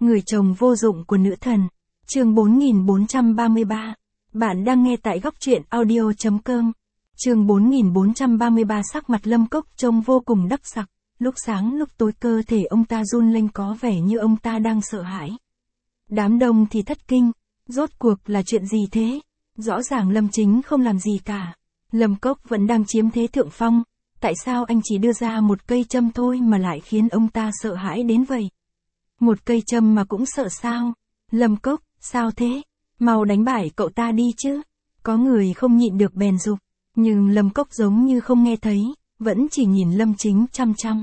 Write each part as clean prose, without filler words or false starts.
Người chồng vô dụng của nữ thần. Chương 4433. Bạn đang nghe tại góc truyện audio.com. Chương 4433. Sắc mặt Lâm Cốc trông vô cùng đắc sặc, lúc sáng lúc tối cơ thể ông ta run lên có vẻ như ông ta đang sợ hãi. Đám đông thì thất kinh, rốt cuộc là chuyện gì thế? Rõ ràng Lâm Chính không làm gì cả. Lâm Cốc vẫn đang chiếm thế thượng phong, tại sao anh chỉ đưa ra một cây châm thôi mà lại khiến ông ta sợ hãi đến vậy? Một cây châm mà cũng sợ sao? Lâm Cốc, sao thế? Mau đánh bại cậu ta đi chứ. Có người không nhịn được bèn giục, nhưng Lâm Cốc giống như không nghe thấy, vẫn chỉ nhìn Lâm Chính chăm chăm.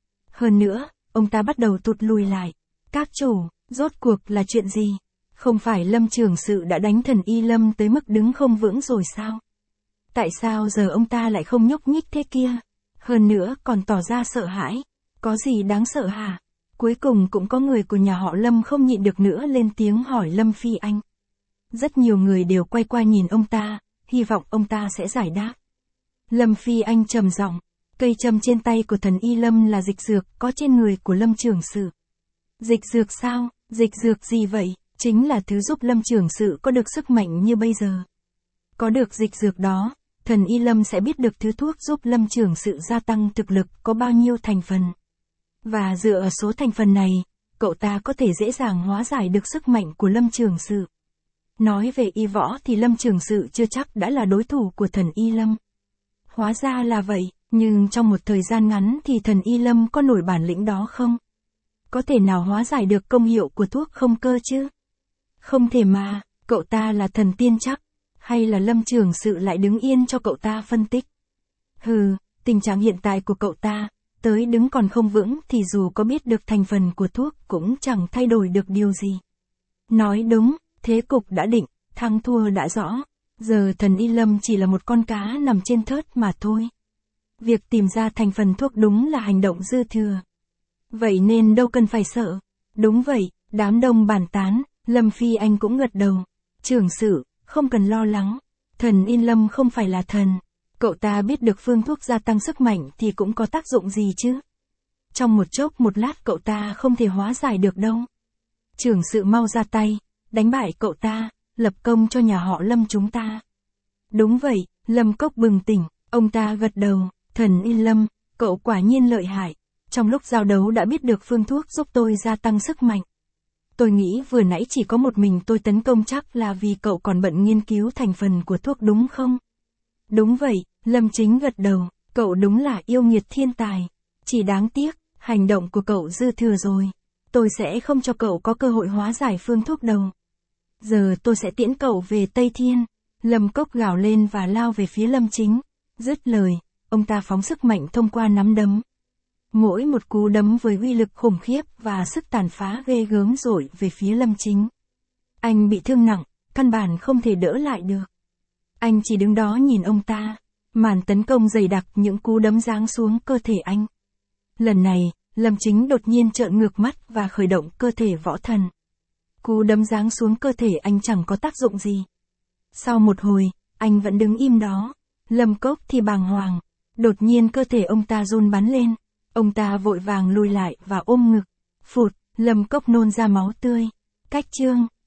Hơn nữa, ông ta bắt đầu tụt lùi lại. Các chủ, rốt cuộc là chuyện gì? Không phải Lâm trưởng sự đã đánh thần Y Lâm tới mức đứng không vững rồi sao? Tại sao giờ ông ta lại không nhúc nhích thế kia? Hơn nữa còn tỏ ra sợ hãi. Có gì đáng sợ hả? Cuối cùng cũng có người của nhà họ Lâm không nhịn được nữa lên tiếng hỏi Lâm Phi Anh. Rất nhiều người đều quay qua nhìn ông ta, hy vọng ông ta sẽ giải đáp. Lâm Phi Anh trầm giọng, cây châm trên tay của thần Y Lâm là dịch dược có trên người của Lâm trưởng sự. Dịch dược sao? Dịch dược gì vậy? Chính là thứ giúp Lâm trưởng sự có được sức mạnh như bây giờ. Có được dịch dược đó, thần Y Lâm sẽ biết được thứ thuốc giúp Lâm trưởng sự gia tăng thực lực có bao nhiêu thành phần. Và dựa ở số thành phần này, cậu ta có thể dễ dàng hóa giải được sức mạnh của Lâm trưởng sự. Nói về y võ thì Lâm trưởng sự chưa chắc đã là đối thủ của thần Y Lâm. Hóa ra là vậy, nhưng trong một thời gian ngắn thì thần Y Lâm có nổi bản lĩnh đó không? Có thể nào hóa giải được công hiệu của thuốc không cơ chứ? Không thể mà, cậu ta là thần tiên chắc, hay là Lâm trưởng sự lại đứng yên cho cậu ta phân tích? Hừ, tình trạng hiện tại của cậu ta, tới đứng còn không vững thì dù có biết được thành phần của thuốc cũng chẳng thay đổi được điều gì. Nói đúng, thế cục đã định, thắng thua đã rõ. Giờ thần Y Lâm chỉ là một con cá nằm trên thớt mà thôi. Việc tìm ra thành phần thuốc đúng là hành động dư thừa. Vậy nên đâu cần phải sợ. Đúng vậy, đám đông bàn tán, Lâm Phi Anh cũng gật đầu. Trưởng sự, không cần lo lắng. Thần Y Lâm không phải là thần. Cậu ta biết được phương thuốc gia tăng sức mạnh thì cũng có tác dụng gì chứ. Trong một chốc một lát cậu ta không thể hóa giải được đâu. Trưởng sự mau ra tay, đánh bại cậu ta, lập công cho nhà họ Lâm chúng ta. Đúng vậy, Lâm Cốc bừng tỉnh, ông ta gật đầu, thần Y Lâm, cậu quả nhiên lợi hại. Trong lúc giao đấu đã biết được phương thuốc giúp tôi gia tăng sức mạnh. Tôi nghĩ vừa nãy chỉ có một mình tôi tấn công chắc là vì cậu còn bận nghiên cứu thành phần của thuốc đúng không? Đúng vậy, Lâm Chính gật đầu, cậu đúng là yêu nghiệt thiên tài. Chỉ đáng tiếc, hành động của cậu dư thừa rồi. Tôi sẽ không cho cậu có cơ hội hóa giải phương thuốc đâu. Giờ tôi sẽ tiễn cậu về Tây Thiên. Lâm Cốc gào lên và lao về phía Lâm Chính. Dứt lời, ông ta phóng sức mạnh thông qua nắm đấm. Mỗi một cú đấm với uy lực khủng khiếp và sức tàn phá ghê gớm dội về phía Lâm Chính. Anh bị thương nặng, căn bản không thể đỡ lại được. Anh chỉ đứng đó nhìn ông ta. Màn tấn công dày đặc những cú đấm giáng xuống cơ thể anh. Lần này, Lâm Chính đột nhiên trợn ngược mắt và khởi động cơ thể võ thần. Cú đấm giáng xuống cơ thể anh chẳng có tác dụng gì. Sau một hồi, anh vẫn đứng im đó. Lâm Cốc thì bàng hoàng. Đột nhiên cơ thể ông ta run bắn lên. Ông ta vội vàng lùi lại và ôm ngực. Phụt, Lâm Cốc nôn ra máu tươi. Cách chương.